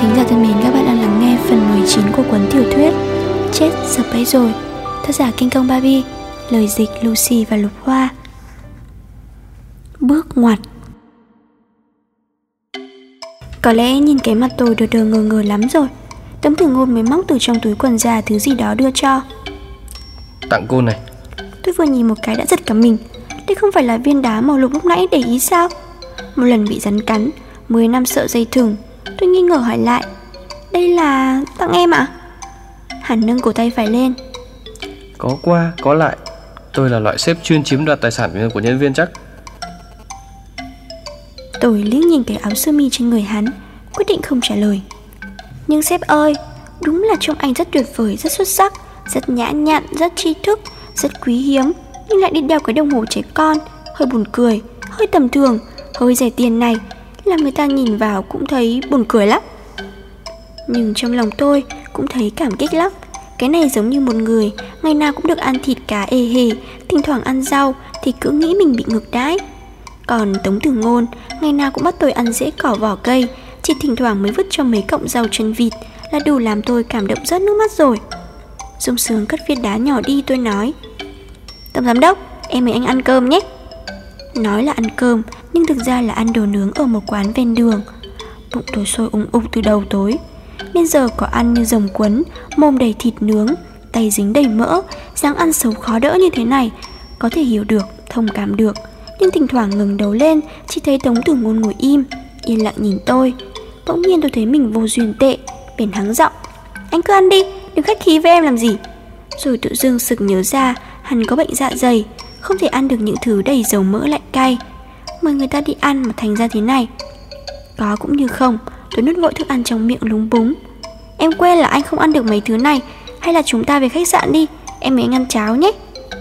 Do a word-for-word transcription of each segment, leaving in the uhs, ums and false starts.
thính giả thân mến, các bạn đang lắng nghe phần mười chín của cuốn tiểu thuyết Chết sập bẫy rồi, tác giả Kinh Công Barbie, lời dịch Lucy và Lục Hoa. Bước ngoặt. Có lẽ nhìn cái mặt tôi đờ đờ ngờ ngờ lắm rồi, Tống Tử Ngôn mới móc từ trong túi quần ra thứ gì đó đưa cho. Tặng cô này. Tôi vừa nhìn một cái đã giật cả mình. Đây không phải là viên đá màu lục lúc nãy để ý sao? Một lần bị rắn cắn, mười năm sợ dây thừng. Tôi nghi ngờ hỏi lại, đây là tặng em ạ? Hắn nâng cổ tay phải lên. Có qua có lại. Tôi là loại sếp chuyên chiếm đoạt tài sản của nhân viên chắc. Tôi liếc nhìn cái áo sơ mi trên người hắn, quyết định không trả lời. Nhưng sếp ơi, đúng là trông anh rất tuyệt vời, rất xuất sắc, rất nhã nhặn, rất tri thức, rất quý hiếm, nhưng lại đi đeo cái đồng hồ trẻ con, hơi buồn cười, hơi tầm thường, hơi rẻ tiền này, làm người ta nhìn vào cũng thấy buồn cười lắm. Nhưng trong lòng tôi cũng thấy cảm kích lắm. Cái này giống như một người ngày nào cũng được ăn thịt cá ê hề, thỉnh thoảng ăn rau thì cứ nghĩ mình bị ngược đãi. Còn Tống Tử Ngôn ngày nào cũng bắt tôi ăn rễ cỏ vỏ cây, chỉ thỉnh thoảng mới vứt cho mấy cọng rau chân vịt là đủ làm tôi cảm động rớt nước mắt rồi. Sung sướng cất viên đá nhỏ đi, tôi nói, Tổng giám đốc, em mời anh ăn cơm nhé. Nói là ăn cơm, nhưng thực ra là ăn đồ nướng ở một quán ven đường. Bụng tôi sôi ủng ục từ đầu tối. Nên giờ có ăn như rồng quấn, mồm đầy thịt nướng, tay dính đầy mỡ, dáng ăn xấu khó đỡ như thế này, có thể hiểu được, thông cảm được. Nhưng thỉnh thoảng ngẩng đầu lên, chỉ thấy Tống Tử Ngôn ngồi im, yên lặng nhìn tôi. Bỗng nhiên tôi thấy mình vô duyên tệ, bèn hắng giọng, anh cứ ăn đi, đừng khách khí với em làm gì. Rồi tự dưng sực nhớ ra hắn có bệnh dạ dày, không thể ăn được những thứ đầy dầu mỡ lại cay. Mời người ta đi ăn mà thành ra thế này. Có cũng như không, tôi nuốt vội thức ăn trong miệng lúng búng. Em quên là anh không ăn được mấy thứ này, hay là chúng ta về khách sạn đi, em mời anh ăn cháo nhé.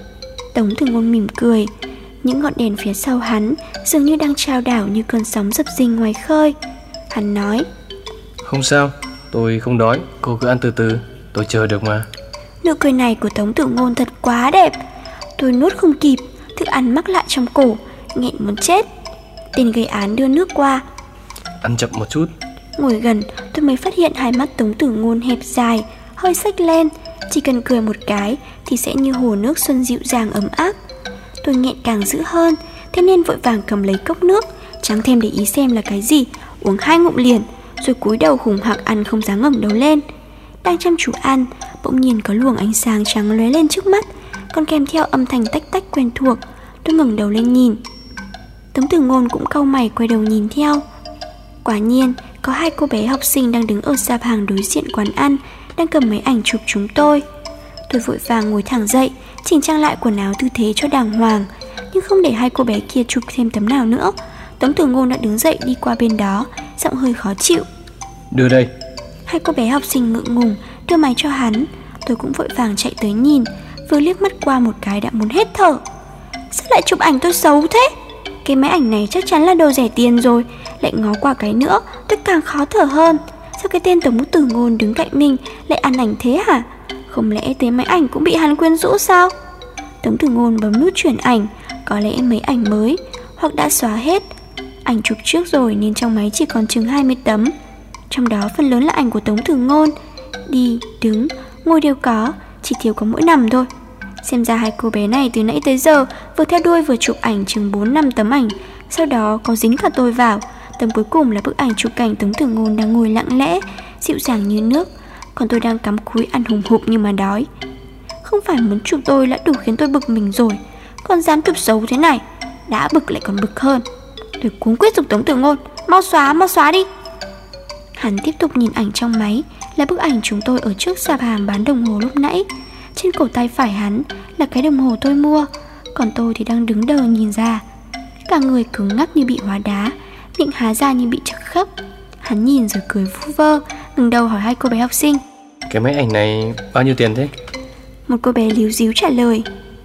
Tống Tử Ngôn mỉm cười. Những ngọn đèn phía sau hắn dường như đang trao đảo như cơn sóng dập dình ngoài khơi. Hắn nói, không sao, tôi không đói, cô cứ ăn từ từ, tôi chờ được mà. Nụ cười này của Tống Tử Ngôn thật quá đẹp. Tôi nuốt không kịp, thức ăn mắc lại trong cổ, nghẹn muốn chết. Tên gây án đưa nước qua. Ăn chậm một chút. Ngồi gần tôi mới phát hiện hai mắt Tống Tử Ngôn hẹp dài, hơi xếch lên. Chỉ cần cười một cái thì sẽ như hồ nước xuân dịu dàng ấm áp. Tôi nghẹn càng dữ hơn, thế nên vội vàng cầm lấy cốc nước, chẳng thèm để ý xem là cái gì, uống hai ngụm liền, rồi cúi đầu hùng hạc ăn không dám ngẩng đầu lên. Đang chăm chú ăn, bỗng nhiên có luồng ánh sáng trắng lóe lên trước mắt, còn kèm theo âm thanh tách tách quen thuộc. Tôi ngẩng đầu lên nhìn. Tống Tử Ngôn cũng cau mày quay đầu nhìn theo. Quả nhiên có hai cô bé học sinh đang đứng ở sạp hàng đối diện quán ăn, đang cầm máy ảnh chụp chúng tôi. Tôi vội vàng ngồi thẳng dậy, chỉnh trang lại quần áo tư thế cho đàng hoàng, nhưng không để hai cô bé kia chụp thêm tấm nào nữa. Tống Tử Ngôn đã đứng dậy đi qua bên đó, giọng hơi khó chịu. Đưa đây. Hai cô bé học sinh ngượng ngùng đưa máy cho hắn. Tôi cũng vội vàng chạy tới nhìn, vừa liếc mắt qua một cái đã muốn hết thở. Sao lại chụp ảnh tôi xấu thế? Cái máy ảnh này chắc chắn là đồ rẻ tiền rồi. Lại ngó qua cái nữa, tôi càng khó thở hơn. Sao cái tên Tống Tử Ngôn đứng cạnh mình lại ăn ảnh thế hả? Không lẽ tới máy ảnh cũng bị hắn quyến rũ sao? Tống Tử Ngôn bấm nút chuyển ảnh. Có lẽ mấy ảnh mới, hoặc đã xóa hết. Ảnh chụp trước rồi nên trong máy chỉ còn chừng hai mươi tấm. Trong đó phần lớn là ảnh của Tống Tử Ngôn. Đi, đứng, ngồi đều có, chỉ thiếu có mỗi nằm thôi. Xem ra hai cô bé này từ nãy tới giờ vừa theo đuôi vừa chụp ảnh chừng bốn năm tấm ảnh. Sau đó có dính cả tôi vào. Tấm cuối cùng là bức ảnh chụp cảnh Tống Tử Ngôn đang ngồi lặng lẽ, dịu dàng như nước, còn tôi đang cắm cúi ăn hùng hục như mà đói. Không phải muốn chụp tôi đã đủ khiến tôi bực mình rồi, còn dám chụp xấu thế này, đã bực lại còn bực hơn. Tôi cuống quýt giục Tống Tử Ngôn, mau xóa, mau xóa đi. Hắn tiếp tục nhìn ảnh trong máy, là bức ảnh chúng tôi ở trước sạp hàng bán đồng hồ lúc nãy. Trên cổ tay phải hắn là cái đồng hồ tôi mua, còn tôi thì đang đứng đờ nhìn ra. Cả người cứng ngắc như bị hóa đá, miệng há ra như bị trật khớp. Hắn nhìn rồi cười vu vơ, ngẩng đầu hỏi hai cô bé học sinh, cái máy ảnh này bao nhiêu tiền thế? Một cô bé líu díu trả lời,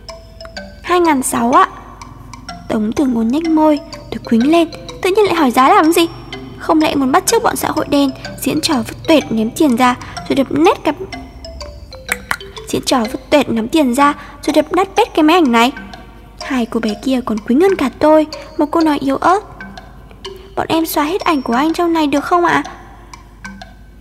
Hai ngàn sáu ạ. Tống Tử Ngôn nhếch môi. Tôi quýnh lên, tự nhiên lại hỏi giá làm gì? Không lẽ muốn bắt chước bọn xã hội đen, diễn trò vứt tuệt ném tiền ra rồi đập nét cặp Diễn trò vứt tuệt ném tiền ra rồi đập nát bét cái máy ảnh này? Hai cô bé kia còn quýnh hơn cả tôi. Một cô nói yếu ớt, bọn em xóa hết ảnh của anh trong này được không ạ?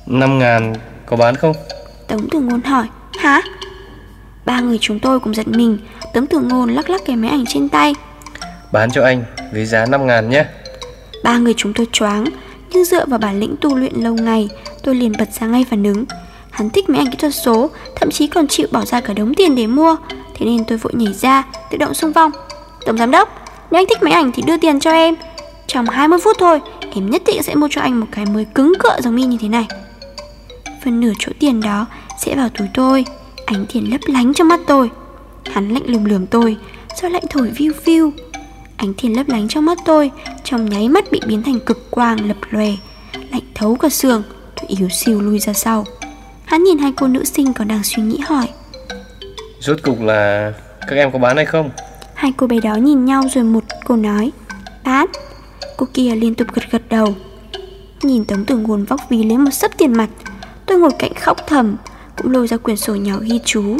Năm ngàn có bán không? Tống Tử Ngôn hỏi. Hả? Ba người chúng tôi cùng giật mình. Tống Tử Ngôn lắc lắc cái máy ảnh trên tay. Bán cho anh với giá năm ngàn nhé. Ba người chúng tôi choáng, nhưng dựa vào bản lĩnh tu luyện lâu ngày, tôi liền bật ra ngay phản ứng. Hắn thích máy ảnh kỹ thuật số, thậm chí còn chịu bỏ ra cả đống tiền để mua. Thế nên tôi vội nhảy ra, tự động xung phong. Tổng giám đốc, nếu anh thích máy ảnh thì đưa tiền cho em. Trong hai mươi phút thôi, em nhất định sẽ mua cho anh một cái mới cứng cựa giống y như thế này. Phần nửa chỗ tiền đó sẽ vào túi tôi. Ánh tiền lấp lánh trong mắt tôi. Hắn lạnh lùng lườm tôi, rồi lạnh thổi viu viu. Ánh tiền lấp lánh trong mắt tôi trong nháy mắt bị biến thành cực quang lập lòe, lạnh thấu cả xương. Tôi yếu xìu lui ra sau. Hắn nhìn hai cô nữ sinh còn đang suy nghĩ hỏi. Rốt cục là các em có bán hay không? Hai cô bé đó nhìn nhau rồi một cô nói bán. Cô kia liên tục gật gật đầu. Nhìn Tống Tử Ngôn vóc ví lấy một xấp tiền mặt. Tôi ngồi cạnh khóc thầm, cũng lôi ra quyển sổ nhỏ ghi chú.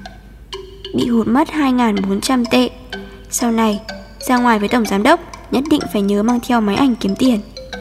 Bị hụt mất hai nghìn bốn trăm tệ. Sau này ra ngoài với tổng giám đốc nhất định phải nhớ mang theo máy ảnh kiếm tiền.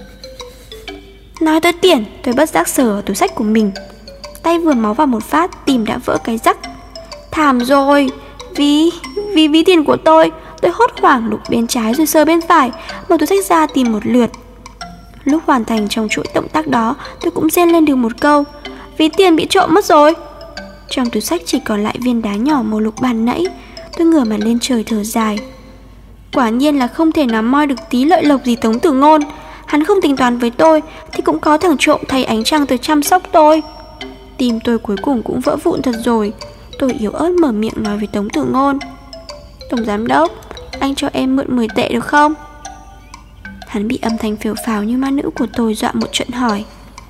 Nói tới tiền, tôi bất giác sờ vào túi xách của mình. Tay vừa máu vào một phát, tim đã vỡ cái rắc. Thảm rồi, Vì, vì ví tiền của tôi. Tôi hốt hoảng lục bên trái rồi sờ bên phải, mở túi xách ra tìm một lượt. Lúc hoàn thành trong chuỗi động tác đó, tôi cũng rên lên được một câu. Ví tiền bị trộm mất rồi. Trong túi xách chỉ còn lại viên đá nhỏ màu lục ban nãy. Tôi ngửa mặt lên trời thở dài. Quả nhiên là không thể nào moi được tí lợi lộc gì Tống Tử Ngôn. Hắn không tính toán với tôi thì cũng có thằng trộm thay ánh trăng tới chăm sóc tôi. Tim tôi cuối cùng cũng vỡ vụn thật rồi. Tôi yếu ớt mở miệng nói với Tống Tử Ngôn. Tổng giám đốc, anh cho em mượn mười tệ được không? Hắn bị âm thanh phều phào như ma nữ của tôi dọa một trận hỏi.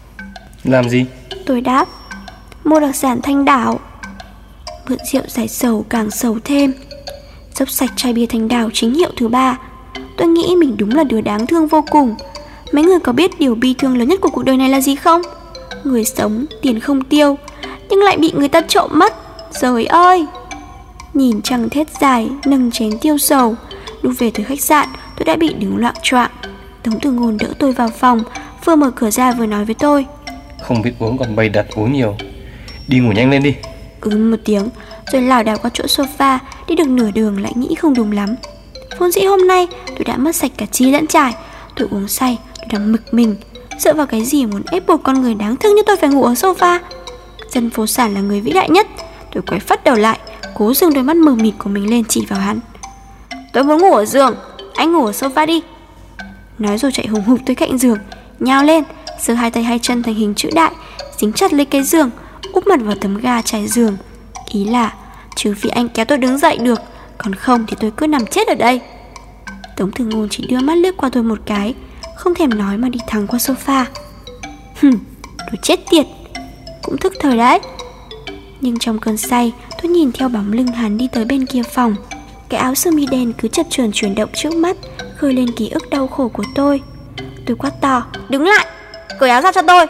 Làm gì? Tôi đáp. Mua đặc sản Thanh Đảo. Mượn rượu giải sầu càng sầu thêm. Dốc sạch chai bia Thanh Đảo chính hiệu thứ ba. Tôi nghĩ mình đúng là đứa đáng thương vô cùng. Mấy người có biết điều bi thương lớn nhất của cuộc đời này là gì không? Người sống, tiền không tiêu, nhưng lại bị người ta trộm mất. Trời ơi! Nhìn trăng thét dài, nâng chén tiêu sầu. Lúc về tới khách sạn, tôi đã bị đứng loạng choạng. Tống Tử Ngôn đỡ tôi vào phòng, vừa mở cửa ra vừa nói với tôi. Không biết uống còn bày đặt uống nhiều. Đi ngủ nhanh lên đi. Ừ một tiếng, rồi lảo đảo qua chỗ sofa. Đi được nửa đường lại nghĩ không đúng lắm. Vốn dĩ hôm nay tôi đã mất sạch cả trí lẫn trải. Tôi uống say, tôi đang mực mình. Dựa vào cái gì muốn ép buộc con người đáng thương như tôi phải ngủ ở sofa? Dân phố sản là người vĩ đại nhất. Tôi quay phắt đầu lại, cố dừng đôi mắt mờ mịt của mình lên chỉ vào hắn. Tôi muốn ngủ ở giường, anh ngủ ở sofa đi. Nói rồi chạy hùng hục tới cạnh giường, nhào lên, giơ hai tay hai chân thành hình chữ đại, dính chặt lấy cái giường, úp mặt vào tấm ga trải giường. Ý là trừ phi anh kéo tôi đứng dậy được, còn không thì tôi cứ nằm chết ở đây. Tống Tử Ngôn chỉ đưa mắt liếc qua tôi một cái, không thèm nói mà đi thẳng qua sofa. Hừm, đồ chết tiệt, cũng thức thời đấy. Nhưng trong cơn say, tôi nhìn theo bóng lưng hắn đi tới bên kia phòng. Cái áo sơ mi đen cứ chập chờn chuyển động trước mắt, khơi lên ký ức đau khổ của tôi. Tôi quát to, đứng lại, cởi áo ra cho tôi.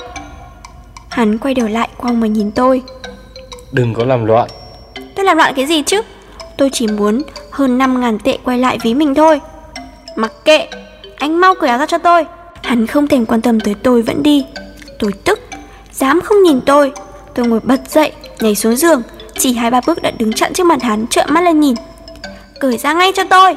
Hắn quay đầu lại quăng mà nhìn tôi. Đừng có làm loạn. Tôi làm loạn cái gì chứ? Tôi chỉ muốn hơn năm ngàn tệ quay lại ví mình thôi. Mặc kệ, anh mau cởi áo ra cho tôi. Hắn không thèm quan tâm tới tôi vẫn đi. Tôi tức, dám không nhìn tôi. Tôi ngồi bật dậy, nhảy xuống giường, chỉ hai ba bước đã đứng chặn trước mặt hắn, trợn mắt lên nhìn. Cởi ra ngay cho tôi.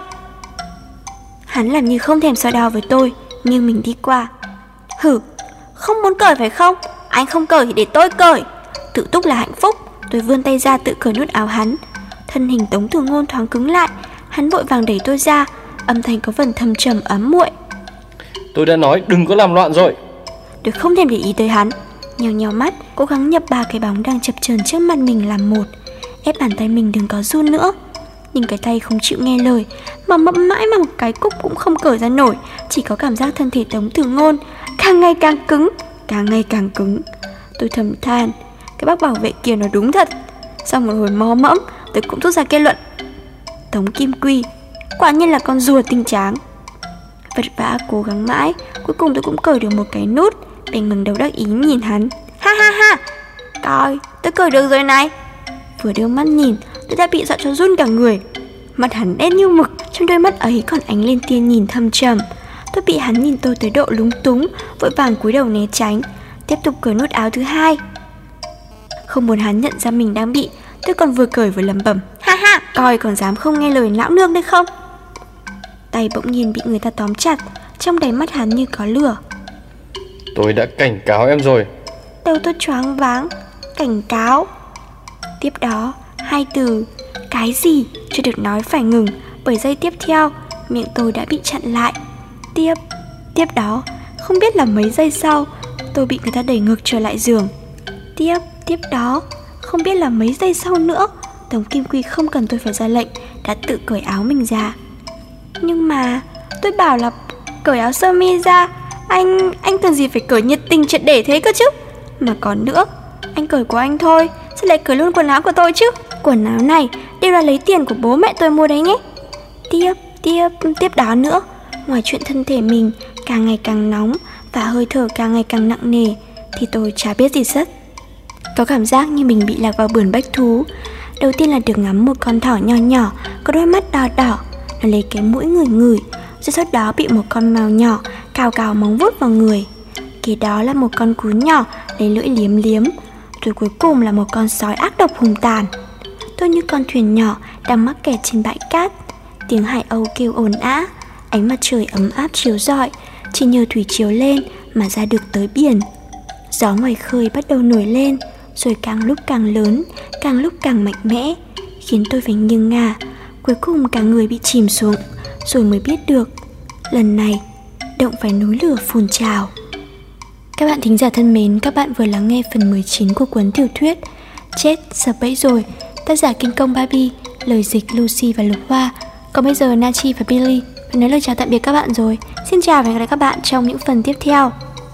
Hắn làm như không thèm so đo với tôi, nhưng mình đi qua. Hử, không muốn cởi phải không? Anh không cởi thì để tôi cởi. Tự túc là hạnh phúc. Tôi vươn tay ra tự cởi nút áo hắn. Thân hình Tống Tử Ngôn thoáng cứng lại. Hắn vội vàng đẩy tôi ra, âm thanh có phần thầm trầm ấm muội. Tôi đã nói đừng có làm loạn rồi. Tôi không thèm để ý tới hắn, nheo nheo mắt, cố gắng nhập ba cái bóng đang chập chờn trước mặt mình làm một, ép bàn tay mình đừng có run nữa. Nhưng cái tay không chịu nghe lời, mà mẫm mãi mà một cái cúc cũng không cởi ra nổi. Chỉ có cảm giác thân thể Tống Tử Ngôn càng ngày càng cứng, càng ngày càng cứng. Tôi thầm than, cái bác bảo vệ kia nó đúng thật. Sau một hồi mò mẫm, tôi cũng rút ra kết luận, Tống Kim Quy quả nhiên là con rùa tinh tráng. Vật vã cố gắng mãi, cuối cùng tôi cũng cởi được một cái nút. Bèn ngẩng đầu đắc ý nhìn hắn. Ha ha ha, coi, tôi cởi được rồi này. Vừa đưa mắt nhìn, tôi đã bị dọa cho run cả người. Mặt hắn đen như mực, trong đôi mắt ấy còn ánh lên tia nhìn thâm trầm. Tôi bị hắn nhìn tôi tới độ lúng túng, vội vàng cúi đầu né tránh. tiếp tục cởi nút áo thứ hai. Không muốn hắn nhận ra mình đang bị, tôi còn vừa cởi vừa lẩm bẩm: ha ha, coi còn dám không nghe lời lão nương đấy không. Tay bỗng nhiên bị người ta tóm chặt, trong đáy mắt hắn như có lửa. Tôi đã cảnh cáo em rồi. Đầu tôi choáng váng. Cảnh cáo? Tiếp đó, hai từ cái gì chưa được nói phải ngừng, bởi giây tiếp theo, miệng tôi đã bị chặn lại. Tiếp, tiếp đó, không biết là mấy giây sau, tôi bị người ta đẩy ngược trở lại giường. Tiếp, tiếp đó, không biết là mấy giây sau nữa, Tống Kim Quy không cần tôi phải ra lệnh, đã tự cởi áo mình ra. Nhưng mà, tôi bảo là cởi áo sơ mi ra, Anh, anh cần gì phải cởi nhiệt tình triệt để thế cơ chứ. Mà còn nữa, anh cởi của anh thôi, sao lại cởi luôn quần áo của tôi chứ? Quần áo này đều là lấy tiền của bố mẹ tôi mua đấy nhé. Tiếp, tiếp, tiếp đó nữa, ngoài chuyện thân thể mình càng ngày càng nóng và hơi thở càng ngày càng nặng nề, thì tôi chả biết gì hết. Có cảm giác như mình bị lạc vào vườn bách thú. Đầu tiên là được ngắm một con thỏ nhỏ nhỏ, có đôi mắt đỏ đỏ, nó lấy cái mũi ngửi ngửi. Rồi sau đó bị một con mèo nhỏ cào cào móng vuốt vào người. Kế đó là một con cún nhỏ lấy lưỡi liếm liếm. Rồi cuối cùng là một con sói ác độc hùng tàn. Tôi như con thuyền nhỏ đang mắc kẹt trên bãi cát. Tiếng hải âu kêu ồn ã. Ánh mặt trời ấm áp chiếu rọi, chỉ nhờ thủy chiếu lên mà ra được tới biển. Gió ngoài khơi bắt đầu nổi lên, rồi càng lúc càng lớn, càng lúc càng mạnh mẽ, khiến tôi phải nghiêng ngả. Cuối cùng cả người bị chìm xuống. Rồi mới biết được, lần này động phải núi lửa phun trào. Các bạn thính giả thân mến, các bạn vừa lắng nghe phần mười chín của cuốn tiểu thuyết Chết sập bẫy rồi, tác giả Kinh Công Barbie, lời dịch Lucy và Lục Hoa. Còn bây giờ Nachi và Billy phải nói lời chào tạm biệt các bạn rồi. Xin chào và hẹn gặp lại các bạn trong những phần tiếp theo.